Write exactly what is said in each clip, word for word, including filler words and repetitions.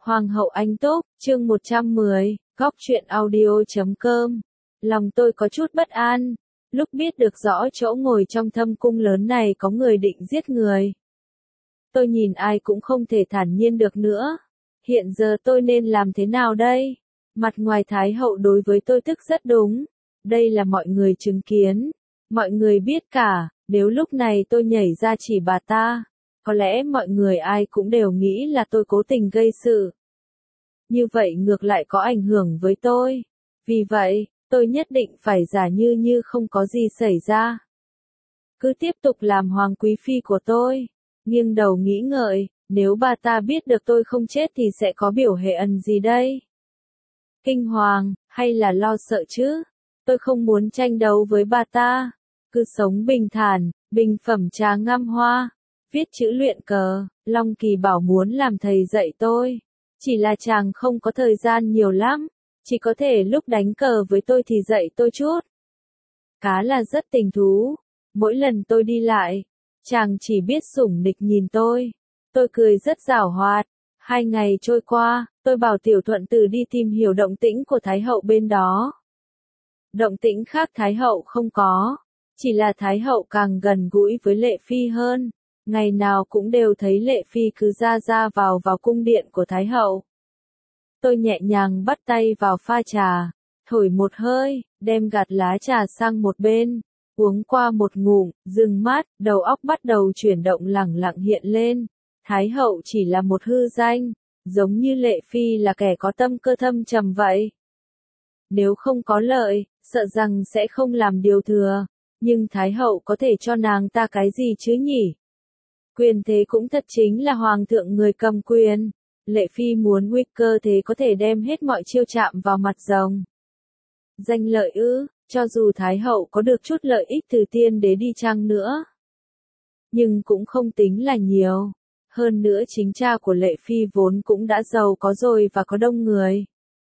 Hoàng hậu Anh Túc, chương một trăm mười, góc truyện audio chấm com. Lòng tôi có chút bất an, lúc biết được rõ chỗ ngồi trong thâm cung lớn này có người định giết người. Tôi nhìn ai cũng không thể thản nhiên được nữa. Hiện giờ tôi nên làm thế nào đây? Mặt ngoài Thái hậu đối với tôi tức rất đúng. Đây là mọi người chứng kiến. Mọi người biết cả, nếu lúc này tôi nhảy ra chỉ bà ta, có lẽ mọi người ai cũng đều nghĩ là tôi cố tình gây sự. Như vậy ngược lại có ảnh hưởng với tôi. Vì vậy, tôi nhất định phải giả như như không có gì xảy ra. Cứ tiếp tục làm hoàng quý phi của tôi. Nghiêng đầu nghĩ ngợi, nếu bà ta biết được tôi không chết thì sẽ có biểu hiện gì đây? Kinh hoàng, hay là lo sợ chứ? Tôi không muốn tranh đấu với bà ta. Cứ sống bình thản, bình phẩm trà ngâm hoa, viết chữ luyện cờ. Long Kỳ bảo muốn làm thầy dạy tôi. Chỉ là chàng không có thời gian nhiều lắm. Chỉ có thể lúc đánh cờ với tôi thì dạy tôi chút. Cá là rất tình thú. Mỗi lần tôi đi lại, chàng chỉ biết sủng nịch nhìn tôi. Tôi cười rất giảo hoạt. Hai ngày trôi qua, tôi bảo Tiểu Thuận Tử đi tìm hiểu động tĩnh của Thái hậu bên đó. Động tĩnh khác Thái hậu không có. Chỉ là Thái hậu càng gần gũi với Lệ Phi hơn. Ngày nào cũng đều thấy Lệ Phi cứ ra ra vào vào cung điện của Thái hậu. Tôi nhẹ nhàng bắt tay vào pha trà, thổi một hơi, đem gạt lá trà sang một bên, uống qua một ngụm, dừng mắt, đầu óc bắt đầu chuyển động lẳng lặng hiện lên. Thái hậu chỉ là một hư danh, giống như Lệ Phi là kẻ có tâm cơ thâm trầm vậy. Nếu không có lợi, sợ rằng sẽ không làm điều thừa, nhưng Thái hậu có thể cho nàng ta cái gì chứ nhỉ? Quyền thế cũng thật chính là hoàng thượng người cầm quyền. Lệ Phi muốn nguy cơ thế có thể đem hết mọi chiêu chạm vào mặt rồng. Danh lợi ư, cho dù Thái hậu có được chút lợi ích từ tiên đế đi chăng nữa, nhưng cũng không tính là nhiều. Hơn nữa chính cha của Lệ Phi vốn cũng đã giàu có rồi và có đông người.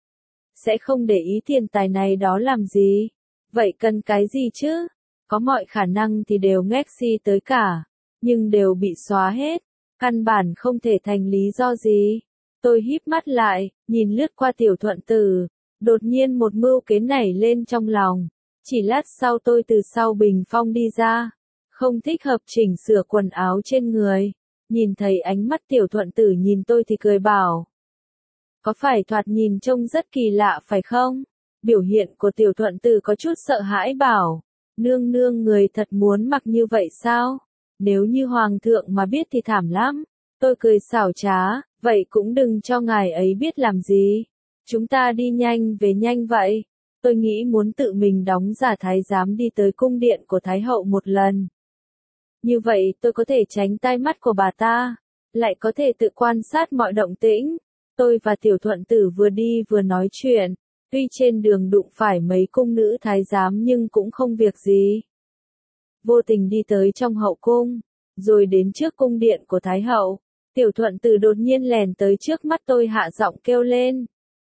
Sẽ không để ý tiền tài này đó làm gì. Vậy cần cái gì chứ? Có mọi khả năng thì đều ngách si tới cả. Nhưng đều bị xóa hết. Căn bản không thể thành lý do gì. Tôi híp mắt lại, nhìn lướt qua Tiểu Thuận Tử. Đột nhiên một mưu kế nảy lên trong lòng. Chỉ lát sau tôi từ sau bình phong đi ra. Không thích hợp chỉnh sửa quần áo trên người. Nhìn thấy ánh mắt Tiểu Thuận Tử nhìn tôi thì cười bảo. Có phải thoạt nhìn trông rất kỳ lạ phải không? Biểu hiện của Tiểu Thuận Tử có chút sợ hãi bảo. Nương nương người thật muốn mặc như vậy sao? Nếu như hoàng thượng mà biết thì thảm lắm. Tôi cười xảo trá, vậy cũng đừng cho ngài ấy biết làm gì. Chúng ta đi nhanh về nhanh vậy. Tôi nghĩ muốn tự mình đóng giả thái giám đi tới cung điện của Thái hậu một lần. Như vậy tôi có thể tránh tai mắt của bà ta, lại có thể tự quan sát mọi động tĩnh. Tôi và Tiểu Thuận Tử vừa đi vừa nói chuyện, tuy trên đường đụng phải mấy cung nữ thái giám nhưng cũng không việc gì. Vô tình đi tới trong hậu cung, rồi đến trước cung điện của Thái hậu. Tiểu Thuận Tử đột nhiên lèn tới trước mắt tôi hạ giọng kêu lên.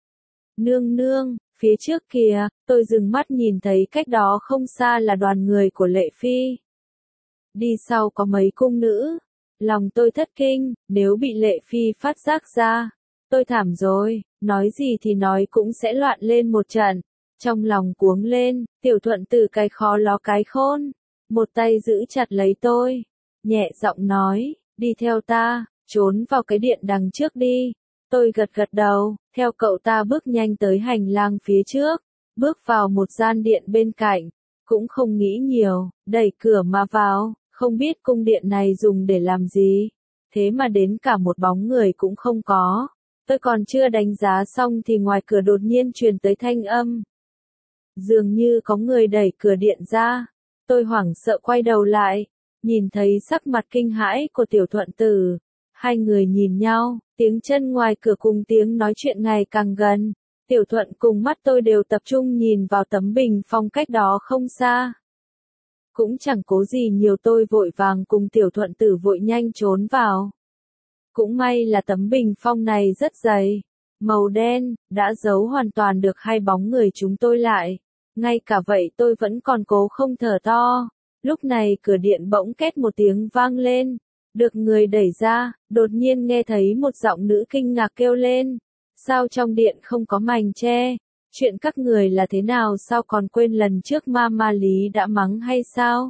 Nương nương, phía trước kìa, tôi dừng mắt nhìn thấy cách đó không xa là đoàn người của Lệ Phi. Đi sau có mấy cung nữ. Lòng tôi thất kinh, nếu bị Lệ Phi phát giác ra. Tôi thảm rồi, nói gì thì nói cũng sẽ loạn lên một trận. Trong lòng cuống lên, Tiểu Thuận Tử cái khó ló cái khôn. Một tay giữ chặt lấy tôi. Nhẹ giọng nói, đi theo ta, trốn vào cái điện đằng trước đi. Tôi gật gật đầu, theo cậu ta bước nhanh tới hành lang phía trước. Bước vào một gian điện bên cạnh. Cũng không nghĩ nhiều, đẩy cửa mà vào. Không biết cung điện này dùng để làm gì. Thế mà đến cả một bóng người cũng không có. Tôi còn chưa đánh giá xong thì ngoài cửa đột nhiên truyền tới thanh âm. Dường như có người đẩy cửa điện ra. Tôi hoảng sợ quay đầu lại. Nhìn thấy sắc mặt kinh hãi của Tiểu Thuận Tử. Hai người nhìn nhau, tiếng chân ngoài cửa cùng tiếng nói chuyện ngày càng gần. Tiểu Thuận cùng mắt tôi đều tập trung nhìn vào tấm bình phong cách đó không xa. Cũng chẳng cố gì nhiều tôi vội vàng cùng Tiểu Thuận Tử vội nhanh trốn vào. Cũng may là tấm bình phong này rất dày, màu đen, đã giấu hoàn toàn được hai bóng người chúng tôi lại. Ngay cả vậy tôi vẫn còn cố không thở to. Lúc này cửa điện bỗng két một tiếng vang lên. Được người đẩy ra, đột nhiên nghe thấy một giọng nữ kinh ngạc kêu lên. Sao trong điện không có mành che? Chuyện các người là thế nào, sao còn quên lần trước ma ma Lý đã mắng hay sao?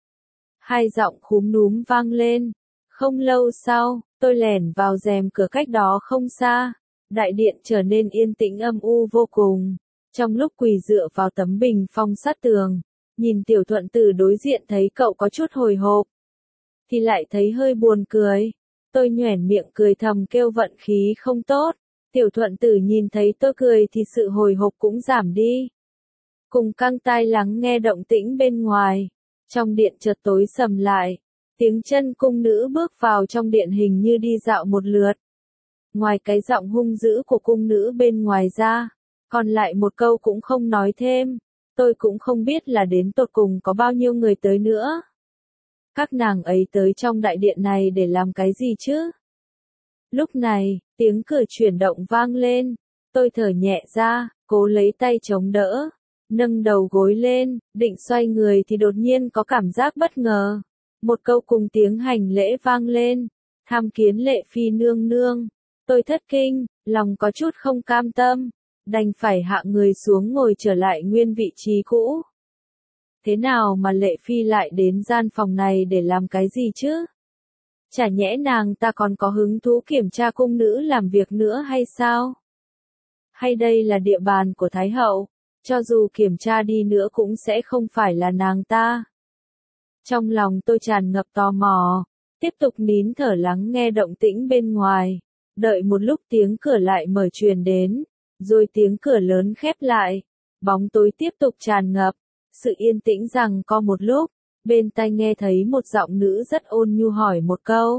Hai giọng khúm núm vang lên. Không lâu sau, tôi lẻn vào rèm cửa cách đó không xa. Đại điện trở nên yên tĩnh âm u vô cùng. Trong lúc quỳ dựa vào tấm bình phong sát tường, nhìn Tiểu Thuận Tử đối diện thấy cậu có chút hồi hộp, thì lại thấy hơi buồn cười. Tôi nhoẻn miệng cười thầm kêu vận khí không tốt. Tiểu Thuận Tử nhìn thấy tôi cười thì sự hồi hộp cũng giảm đi. Cùng căng tai lắng nghe động tĩnh bên ngoài. Trong điện chợt tối sầm lại. Tiếng chân cung nữ bước vào trong điện hình như đi dạo một lượt. Ngoài cái giọng hung dữ của cung nữ bên ngoài ra, còn lại một câu cũng không nói thêm. Tôi cũng không biết là đến tột cùng có bao nhiêu người tới nữa. Các nàng ấy tới trong đại điện này để làm cái gì chứ? Lúc này, tiếng cửa chuyển động vang lên. Tôi thở nhẹ ra, cố lấy tay chống đỡ. Nâng đầu gối lên, định xoay người thì đột nhiên có cảm giác bất ngờ. Một câu cùng tiếng hành lễ vang lên. Tham kiến Lệ Phi nương nương. Tôi thất kinh, lòng có chút không cam tâm. Đành phải hạ người xuống ngồi trở lại nguyên vị trí cũ. Thế nào mà Lệ Phi lại đến gian phòng này để làm cái gì chứ? Chả nhẽ nàng ta còn có hứng thú kiểm tra cung nữ làm việc nữa hay sao? Hay đây là địa bàn của Thái Hậu? Cho dù kiểm tra đi nữa cũng sẽ không phải là nàng ta. Trong lòng tôi tràn ngập tò mò, tiếp tục nín thở lắng nghe động tĩnh bên ngoài. Đợi một lúc tiếng cửa lại mở truyền đến, rồi tiếng cửa lớn khép lại. Bóng tối tiếp tục tràn ngập, sự yên tĩnh rằng co một lúc, bên tai nghe thấy một giọng nữ rất ôn nhu hỏi một câu.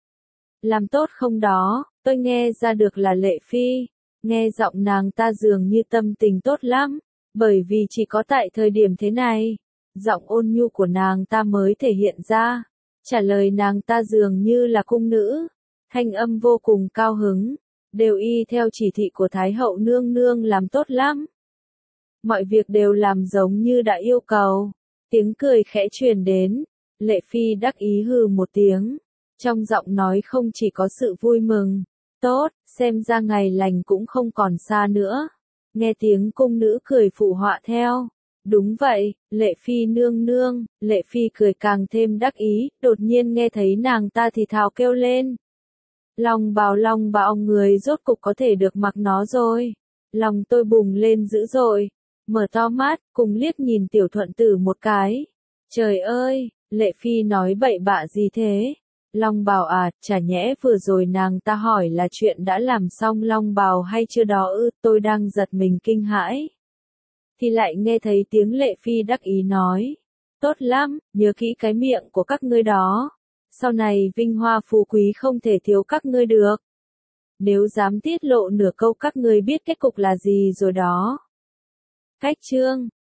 Làm tốt không đó? Tôi nghe ra được là Lệ Phi, nghe giọng nàng ta dường như tâm tình tốt lắm, bởi vì chỉ có tại thời điểm thế này, giọng ôn nhu của nàng ta mới thể hiện ra. Trả lời nàng ta dường như là cung nữ, thanh âm vô cùng cao hứng, đều y theo chỉ thị của Thái Hậu nương nương làm tốt lắm. Mọi việc đều làm giống như đã yêu cầu. Tiếng cười khẽ truyền đến, Lệ Phi đắc ý hừ một tiếng. Trong giọng nói không chỉ có sự vui mừng. Tốt, xem ra ngày lành cũng không còn xa nữa. Nghe tiếng cung nữ cười phụ họa theo. Đúng vậy, Lệ Phi nương nương. Lệ Phi cười càng thêm đắc ý, đột nhiên nghe thấy nàng ta thì thào kêu lên. Long bào long bào người rốt cục có thể được mặc nó rồi. Lòng tôi bùng lên dữ dội. Mở to mắt, cùng liếc nhìn Tiểu Thuận Tử một cái. Trời ơi, Lệ Phi nói bậy bạ gì thế? Long bào à, chả nhẽ vừa rồi nàng ta hỏi là chuyện đã làm xong long bào hay chưa đó ư? Tôi đang giật mình kinh hãi. Thì lại nghe thấy tiếng Lệ Phi đắc ý nói. Tốt lắm, nhớ kỹ cái miệng của các ngươi đó. Sau này vinh hoa phú quý không thể thiếu các ngươi được. Nếu dám tiết lộ nửa câu các ngươi biết kết cục là gì rồi đó. Cách chương